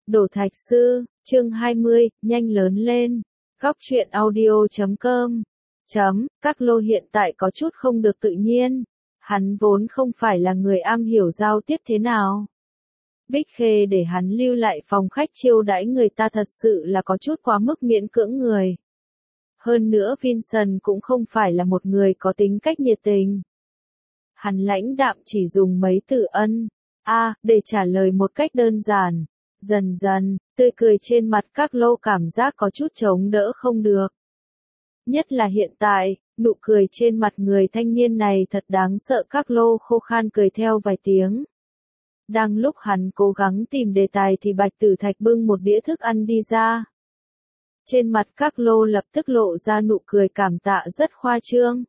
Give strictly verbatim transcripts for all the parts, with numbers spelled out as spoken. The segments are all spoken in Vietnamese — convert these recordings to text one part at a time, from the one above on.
Đổ thạch sư, chương hai mươi, nhanh lớn lên. Góc truyện audio chấm com. Chấm, các lô hiện tại có chút không được tự nhiên. Hắn vốn không phải là người am hiểu giao tiếp thế nào. Bích Khê để hắn lưu lại phòng khách chiêu đãi người ta thật sự là có chút quá mức miễn cưỡng người. Hơn nữa Vincent cũng không phải là một người có tính cách nhiệt tình. Hắn lãnh đạm chỉ dùng mấy từ ân, a, để trả lời một cách đơn giản. Dần dần, tươi cười trên mặt các lô cảm giác có chút chống đỡ không được. Nhất là hiện tại, nụ cười trên mặt người thanh niên này thật đáng sợ, các lô khô khan cười theo vài tiếng. Đang lúc hắn cố gắng tìm đề tài thì Bạch Tử Thạch bưng một đĩa thức ăn đi ra. Trên mặt các lô lập tức lộ ra nụ cười cảm tạ rất khoa trương.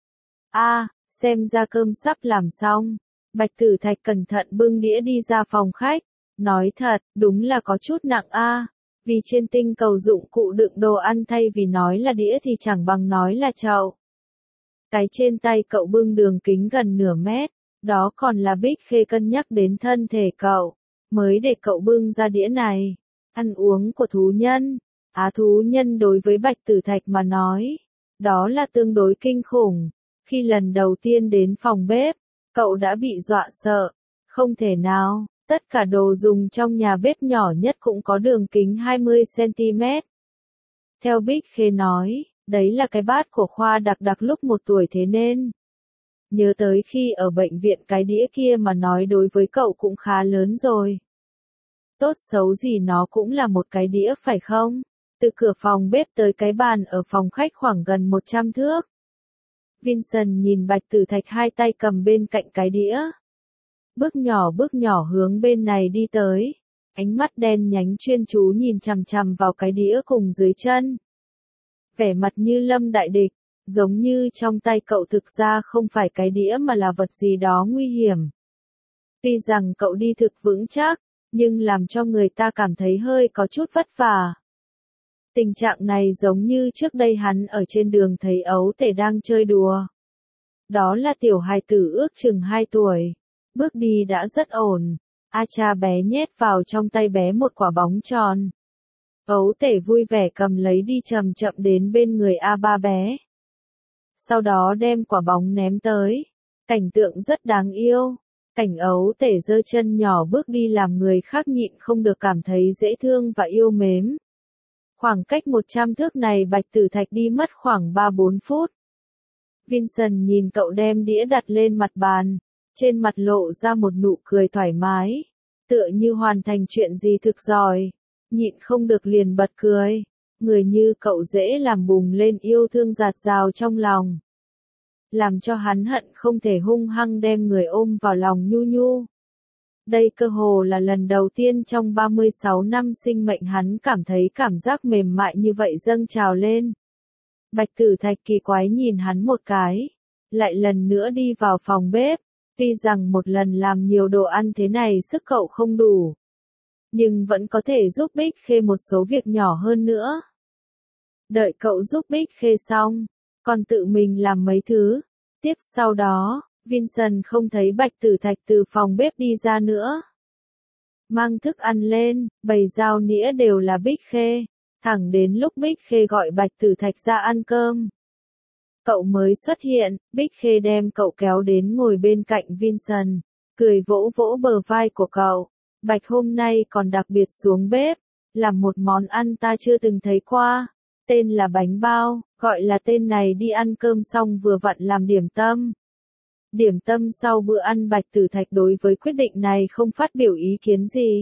A, xem ra cơm sắp làm xong. Bạch Tử Thạch cẩn thận bưng đĩa đi ra phòng khách. Nói thật, đúng là có chút nặng a. Vì trên tinh cầu dụng cụ đựng đồ ăn thay vì nói là đĩa thì chẳng bằng nói là chậu. Cái trên tay cậu bưng đường kính gần nửa mét, đó còn là Bích Khê cân nhắc đến thân thể cậu, mới để cậu bưng ra đĩa này. Ăn uống của thú nhân, á thú nhân đối với Bạch Tử Thạch mà nói, đó là tương đối kinh khủng. Khi lần đầu tiên đến phòng bếp, cậu đã bị dọa sợ, không thể nào. Tất cả đồ dùng trong nhà bếp nhỏ nhất cũng có đường kính hai mươi xăng-ti-mét. Theo Bích Khê nói, đấy là cái bát của Khoa Đặc Đặc lúc một tuổi thế nên. Nhớ tới khi ở bệnh viện cái đĩa kia mà nói đối với cậu cũng khá lớn rồi. Tốt xấu gì nó cũng là một cái đĩa phải không? Từ cửa phòng bếp tới cái bàn ở phòng khách khoảng gần một trăm thước. Vincent nhìn Bạch Tử Thạch hai tay cầm bên cạnh cái đĩa. Bước nhỏ bước nhỏ hướng bên này đi tới, ánh mắt đen nhánh chuyên chú nhìn chằm chằm vào cái đĩa cùng dưới chân. Vẻ mặt như lâm đại địch, giống như trong tay cậu thực ra không phải cái đĩa mà là vật gì đó nguy hiểm. Tuy rằng cậu đi thực vững chắc, nhưng làm cho người ta cảm thấy hơi có chút vất vả. Tình trạng này giống như trước đây hắn ở trên đường thấy ấu tể đang chơi đùa. Đó là tiểu hài tử ước chừng hai tuổi. Bước đi đã rất ổn, A cha bé nhét vào trong tay bé một quả bóng tròn. Ấu tể vui vẻ cầm lấy đi chậm chậm đến bên người A ba bé. Sau đó đem quả bóng ném tới. Cảnh tượng rất đáng yêu. Cảnh ấu tể giơ chân nhỏ bước đi làm người khác nhịn không được cảm thấy dễ thương và yêu mến. Khoảng cách một trăm thước này Bạch Tử Thạch đi mất khoảng ba bốn phút. Vincent nhìn cậu đem đĩa đặt lên mặt bàn. Trên mặt lộ ra một nụ cười thoải mái, tựa như hoàn thành chuyện gì thực giỏi, nhịn không được liền bật cười, người như cậu dễ làm bùng lên yêu thương dạt dào trong lòng. Làm cho hắn hận không thể hung hăng đem người ôm vào lòng nhu nhu. Đây cơ hồ là lần đầu tiên trong ba mươi sáu năm sinh mệnh hắn cảm thấy cảm giác mềm mại như vậy dâng trào lên. Bạch Tử Thạch kỳ quái nhìn hắn một cái, lại lần nữa đi vào phòng bếp. Tuy rằng một lần làm nhiều đồ ăn thế này sức cậu không đủ, nhưng vẫn có thể giúp Bích Khê một số việc nhỏ hơn nữa. Đợi cậu giúp Bích Khê xong, còn tự mình làm mấy thứ. Tiếp sau đó, Vincent không thấy Bạch Tử Thạch từ phòng bếp đi ra nữa. Mang thức ăn lên, bày dao nĩa đều là Bích Khê, thẳng đến lúc Bích Khê gọi Bạch Tử Thạch ra ăn cơm. Cậu mới xuất hiện, Bích Khê đem cậu kéo đến ngồi bên cạnh Vincent, cười vỗ vỗ bờ vai của cậu. Bạch hôm nay còn đặc biệt xuống bếp, làm một món ăn ta chưa từng thấy qua, tên là bánh bao, gọi là tên này đi ăn cơm xong vừa vặn làm điểm tâm. Điểm tâm sau bữa ăn Bạch Tử Thạch đối với quyết định này không phát biểu ý kiến gì.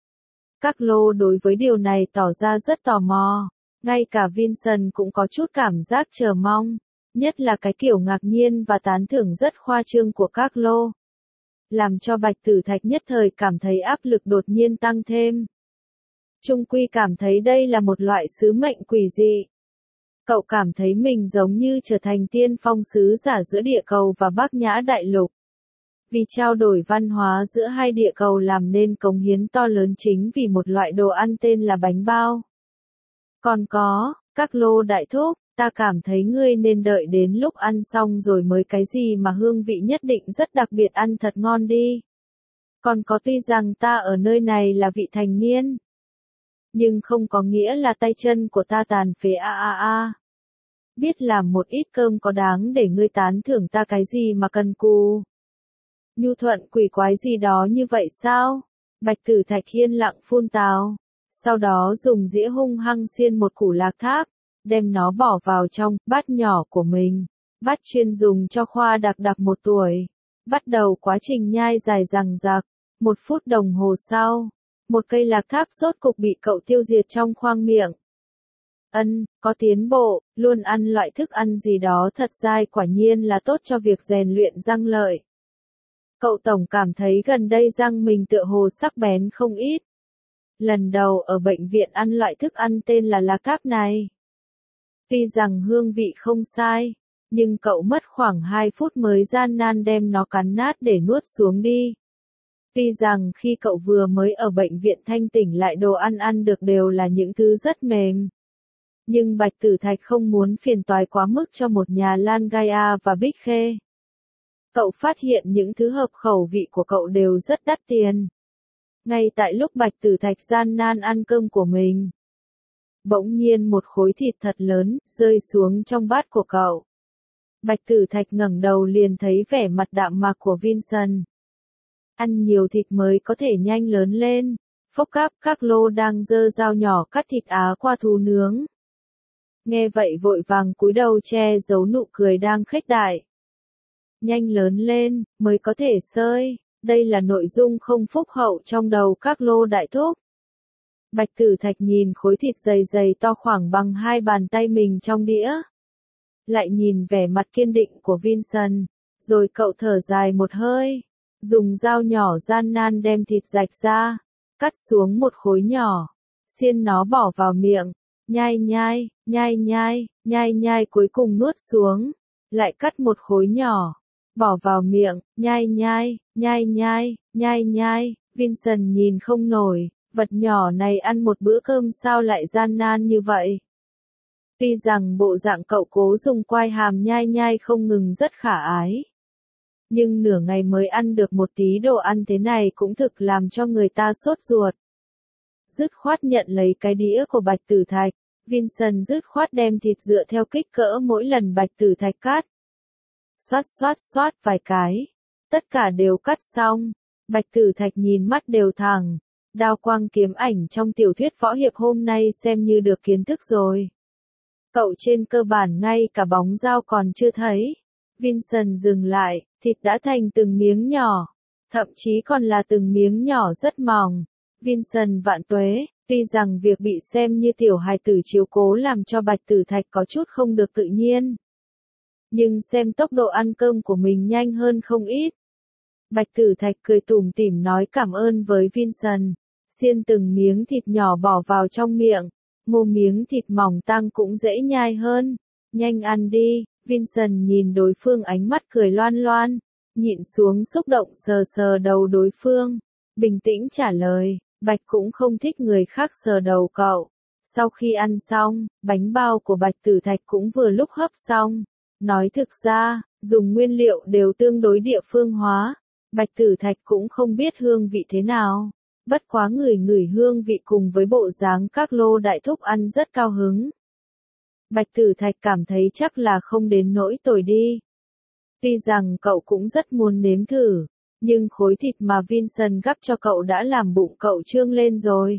Các lô đối với điều này tỏ ra rất tò mò, ngay cả Vincent cũng có chút cảm giác chờ mong. Nhất là cái kiểu ngạc nhiên và tán thưởng rất khoa trương của các lô. Làm cho Bạch Tử Thạch nhất thời cảm thấy áp lực đột nhiên tăng thêm. Trung quy cảm thấy đây là một loại sứ mệnh quỷ dị. Cậu cảm thấy mình giống như trở thành tiên phong sứ giả giữa địa cầu và Bát Nhã Đại Lục. Vì trao đổi văn hóa giữa hai địa cầu làm nên cống hiến to lớn chính vì một loại đồ ăn tên là bánh bao. Còn có, các lô đại thúc. Ta cảm thấy ngươi nên đợi đến lúc ăn xong rồi mới cái gì mà hương vị nhất định rất đặc biệt ăn thật ngon đi. Còn có tuy rằng ta ở nơi này là vị thành niên, nhưng không có nghĩa là tay chân của ta tàn phế a a a. Biết làm một ít cơm có đáng để ngươi tán thưởng ta cái gì mà cần cù. Nhu thuận quỷ quái gì đó như vậy sao? Bạch Tử Thạch yên lặng phun tào, sau đó dùng dĩa hung hăng xiên một củ lạc tháp, đem nó bỏ vào trong bát nhỏ của mình, bát chuyên dùng cho Khoa Đặc Đặc một tuổi. Bắt đầu quá trình nhai dài dằng dặc, một phút đồng hồ sau, một cây lạc tháp rốt cục bị cậu tiêu diệt trong khoang miệng. Ân, có tiến bộ, luôn ăn loại thức ăn gì đó thật dai quả nhiên là tốt cho việc rèn luyện răng lợi. Cậu tổng cảm thấy gần đây răng mình tựa hồ sắc bén không ít. Lần đầu ở bệnh viện ăn loại thức ăn tên là lạc tháp này. Tuy rằng hương vị không sai, nhưng cậu mất khoảng hai phút mới gian nan đem nó cắn nát để nuốt xuống đi. Tuy rằng khi cậu vừa mới ở bệnh viện thanh tỉnh lại đồ ăn ăn được đều là những thứ rất mềm. Nhưng Bạch Tử Thạch không muốn phiền toái quá mức cho một nhà Lan Gaia và Bích Khê. Cậu phát hiện những thứ hợp khẩu vị của cậu đều rất đắt tiền. Ngay tại lúc Bạch Tử Thạch gian nan ăn cơm của mình, bỗng nhiên một khối thịt thật lớn rơi xuống trong bát của cậu. Bạch Tử Thạch ngẩng đầu liền thấy vẻ mặt đạm mạc của Vincent. Ăn nhiều thịt mới có thể nhanh lớn lên. Phốc cáp các lô đang giơ dao nhỏ cắt thịt Á qua thú nướng. Nghe vậy vội vàng cúi đầu che giấu nụ cười đang khếch đại. Nhanh lớn lên, mới có thể sơi. Đây là nội dung không phúc hậu trong đầu các lô đại thúc. Bạch Tử Thạch nhìn khối thịt dày dày to khoảng bằng hai bàn tay mình trong đĩa. Lại nhìn vẻ mặt kiên định của Vincent, rồi cậu thở dài một hơi, dùng dao nhỏ gian nan đem thịt rạch ra, cắt xuống một khối nhỏ, xiên nó bỏ vào miệng, nhai nhai, nhai nhai, nhai nhai cuối cùng nuốt xuống, lại cắt một khối nhỏ, bỏ vào miệng, nhai nhai, nhai nhai, nhai nhai, Vincent nhìn không nổi, vật nhỏ này ăn một bữa cơm sao lại gian nan như vậy. Tuy rằng bộ dạng cậu cố dùng quai hàm nhai nhai không ngừng rất khả ái. Nhưng nửa ngày mới ăn được một tí đồ ăn thế này cũng thực làm cho người ta sốt ruột. Dứt khoát nhận lấy cái đĩa của Bạch Tử Thạch, Vincent dứt khoát đem thịt dựa theo kích cỡ mỗi lần Bạch Tử Thạch cắt. Xoát xoát xoát vài cái, tất cả đều cắt xong, Bạch Tử Thạch nhìn mắt đều thẳng, đao quang kiếm ảnh trong tiểu thuyết võ hiệp hôm nay xem như được kiến thức rồi. Cậu trên cơ bản ngay cả bóng dao còn chưa thấy. Vincent dừng lại, thịt đã thành từng miếng nhỏ, thậm chí còn là từng miếng nhỏ rất mỏng. Vincent vạn tuế, tuy rằng việc bị xem như tiểu hài tử chiếu cố làm cho Bạch Tử Thạch có chút không được tự nhiên. Nhưng xem tốc độ ăn cơm của mình nhanh hơn không ít. Bạch Tử Thạch cười tủm tỉm nói cảm ơn với Vincent, xiên từng miếng thịt nhỏ bỏ vào trong miệng. Ngô miếng thịt mỏng tăng cũng dễ nhai hơn. Nhanh ăn đi, Vincent nhìn đối phương ánh mắt cười loan loan, nhịn xuống xúc động sờ sờ đầu đối phương, bình tĩnh trả lời, Bạch cũng không thích người khác sờ đầu cậu. Sau khi ăn xong, bánh bao của Bạch Tử Thạch cũng vừa lúc hấp xong. Nói thực ra, dùng nguyên liệu đều tương đối địa phương hóa, Bạch Tử Thạch cũng không biết hương vị thế nào. Bất quá người ngửi hương vị cùng với bộ dáng các lô đại thúc ăn rất cao hứng. Bạch Tử Thạch cảm thấy chắc là không đến nỗi tồi đi. Tuy rằng cậu cũng rất muốn nếm thử, nhưng khối thịt mà Vincent gắp cho cậu đã làm bụng cậu trương lên rồi.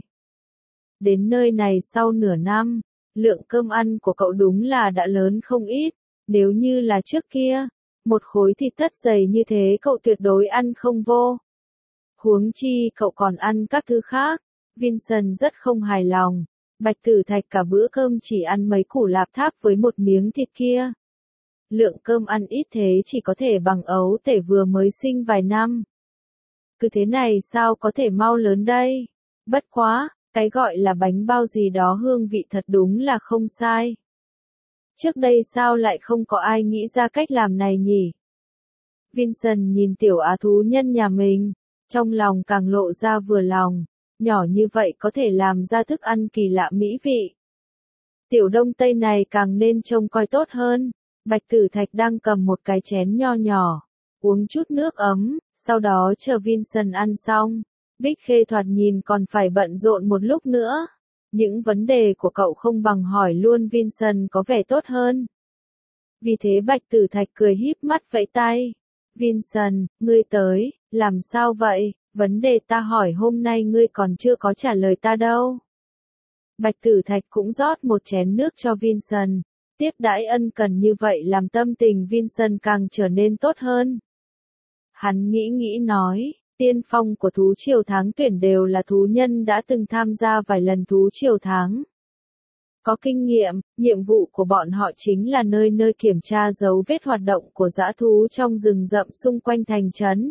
Đến nơi này sau nửa năm, lượng cơm ăn của cậu đúng là đã lớn không ít, nếu như là trước kia, một khối thịt thất dày như thế cậu tuyệt đối ăn không vô. Huống chi cậu còn ăn các thứ khác, Vincent rất không hài lòng, Bạch Tử Thạch cả bữa cơm chỉ ăn mấy củ lạp tháp với một miếng thịt kia. Lượng cơm ăn ít thế chỉ có thể bằng ấu tể vừa mới sinh vài năm. Cứ thế này sao có thể mau lớn đây? Bất quá, cái gọi là bánh bao gì đó hương vị thật đúng là không sai. Trước đây sao lại không có ai nghĩ ra cách làm này nhỉ? Vincent nhìn tiểu á thú nhân nhà mình, trong lòng càng lộ ra vừa lòng, nhỏ như vậy có thể làm ra thức ăn kỳ lạ mỹ vị. Tiểu đông tây này càng nên trông coi tốt hơn. Bạch Tử Thạch đang cầm một cái chén nho nhỏ, uống chút nước ấm, sau đó chờ Vincent ăn xong. Bích Khê thoạt nhìn còn phải bận rộn một lúc nữa. Những vấn đề của cậu không bằng hỏi luôn Vincent có vẻ tốt hơn. Vì thế Bạch Tử Thạch cười híp mắt vẫy tay. Vincent, ngươi tới, làm sao vậy? Vấn đề ta hỏi hôm nay ngươi còn chưa có trả lời ta đâu. Bạch Tử Thạch cũng rót một chén nước cho Vincent. Tiếp đãi ân cần như vậy làm tâm tình Vincent càng trở nên tốt hơn. Hắn nghĩ nghĩ nói, tiên phong của thú triều tháng tuyển đều là thú nhân đã từng tham gia vài lần thú triều tháng. Có kinh nghiệm, nhiệm vụ của bọn họ chính là nơi nơi kiểm tra dấu vết hoạt động của dã thú trong rừng rậm xung quanh thành trấn.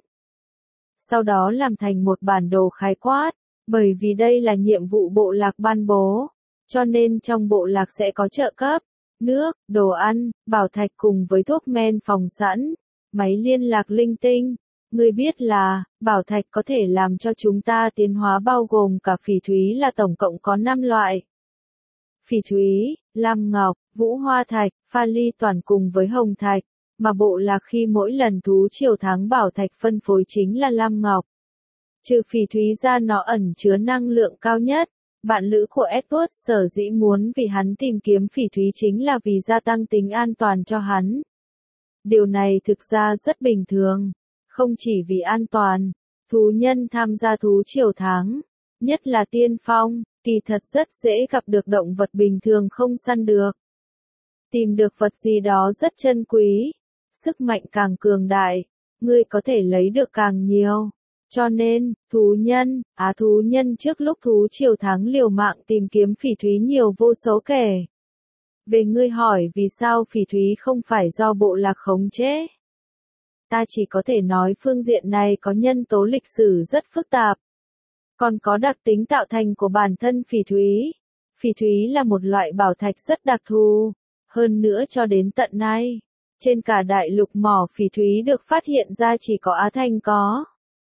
Sau đó làm thành một bản đồ khái quát, bởi vì đây là nhiệm vụ bộ lạc ban bố, cho nên trong bộ lạc sẽ có trợ cấp, nước, đồ ăn, bảo thạch cùng với thuốc men phòng sẵn, máy liên lạc linh tinh. Ngươi biết là, bảo thạch có thể làm cho chúng ta tiến hóa bao gồm cả phỉ thúy là tổng cộng có năm loại. Phỉ thúy, lam ngọc, vũ hoa thạch, pha ly toàn cùng với hồng thạch, mà bộ lạc khi mỗi lần thú triều tháng bảo thạch phân phối chính là lam ngọc. Trừ phỉ thúy ra nó ẩn chứa năng lượng cao nhất. Bạn lữ của Edward sở dĩ muốn vì hắn tìm kiếm phỉ thúy chính là vì gia tăng tính an toàn cho hắn. Điều này thực ra rất bình thường. Không chỉ vì an toàn, thú nhân tham gia thú triều tháng, nhất là tiên phong, kỳ thật rất dễ gặp được động vật bình thường không săn được. Tìm được vật gì đó rất chân quý, sức mạnh càng cường đại, ngươi có thể lấy được càng nhiều. Cho nên, thú nhân, á thú nhân trước lúc thú triều tháng liều mạng tìm kiếm phỉ thúy nhiều vô số kể. Về ngươi hỏi vì sao phỉ thúy không phải do bộ lạc khống chế. Ta chỉ có thể nói phương diện này có nhân tố lịch sử rất phức tạp. Còn có đặc tính tạo thành của bản thân phỉ thúy. Phỉ thúy là một loại bảo thạch rất đặc thù. Hơn nữa cho đến tận nay, trên cả đại lục mỏ phỉ thúy được phát hiện ra chỉ có Á Thanh có.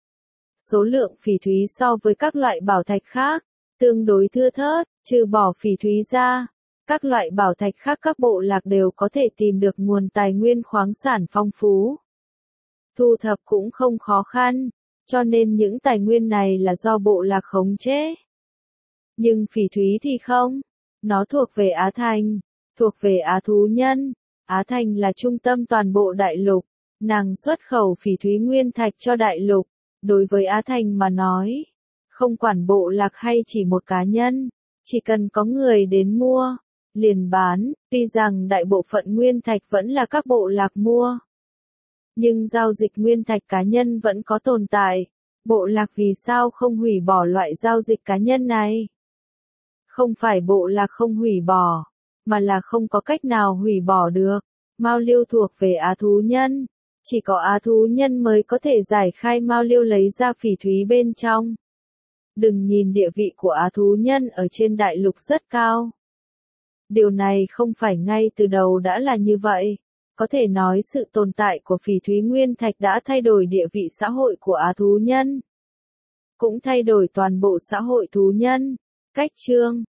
Số lượng phỉ thúy so với các loại bảo thạch khác, tương đối thưa thớt, trừ bỏ phỉ thúy ra. Các loại bảo thạch khác các bộ lạc đều có thể tìm được nguồn tài nguyên khoáng sản phong phú. Thu thập cũng không khó khăn, cho nên những tài nguyên này là do bộ lạc khống chế. Nhưng phỉ thúy thì không, nó thuộc về Á Thành, thuộc về Á thú nhân. Á Thành là trung tâm toàn bộ đại lục, nàng xuất khẩu phỉ thúy nguyên thạch cho đại lục. Đối với Á Thành mà nói, không quản bộ lạc hay chỉ một cá nhân, chỉ cần có người đến mua, liền bán, tuy rằng đại bộ phận nguyên thạch vẫn là các bộ lạc mua. Nhưng giao dịch nguyên thạch cá nhân vẫn có tồn tại. Bộ lạc vì sao không hủy bỏ loại giao dịch cá nhân này? Không phải bộ lạc không hủy bỏ, mà là không có cách nào hủy bỏ được. Mao liêu thuộc về Á thú nhân. Chỉ có Á thú nhân mới có thể giải khai mao liêu lấy ra phỉ thúy bên trong. Đừng nhìn địa vị của Á thú nhân ở trên đại lục rất cao. Điều này không phải ngay từ đầu đã là như vậy. Có thể nói sự tồn tại của phỉ thúy nguyên thạch đã thay đổi địa vị xã hội của Á thú nhân. Cũng thay đổi toàn bộ xã hội thú nhân. Cách chương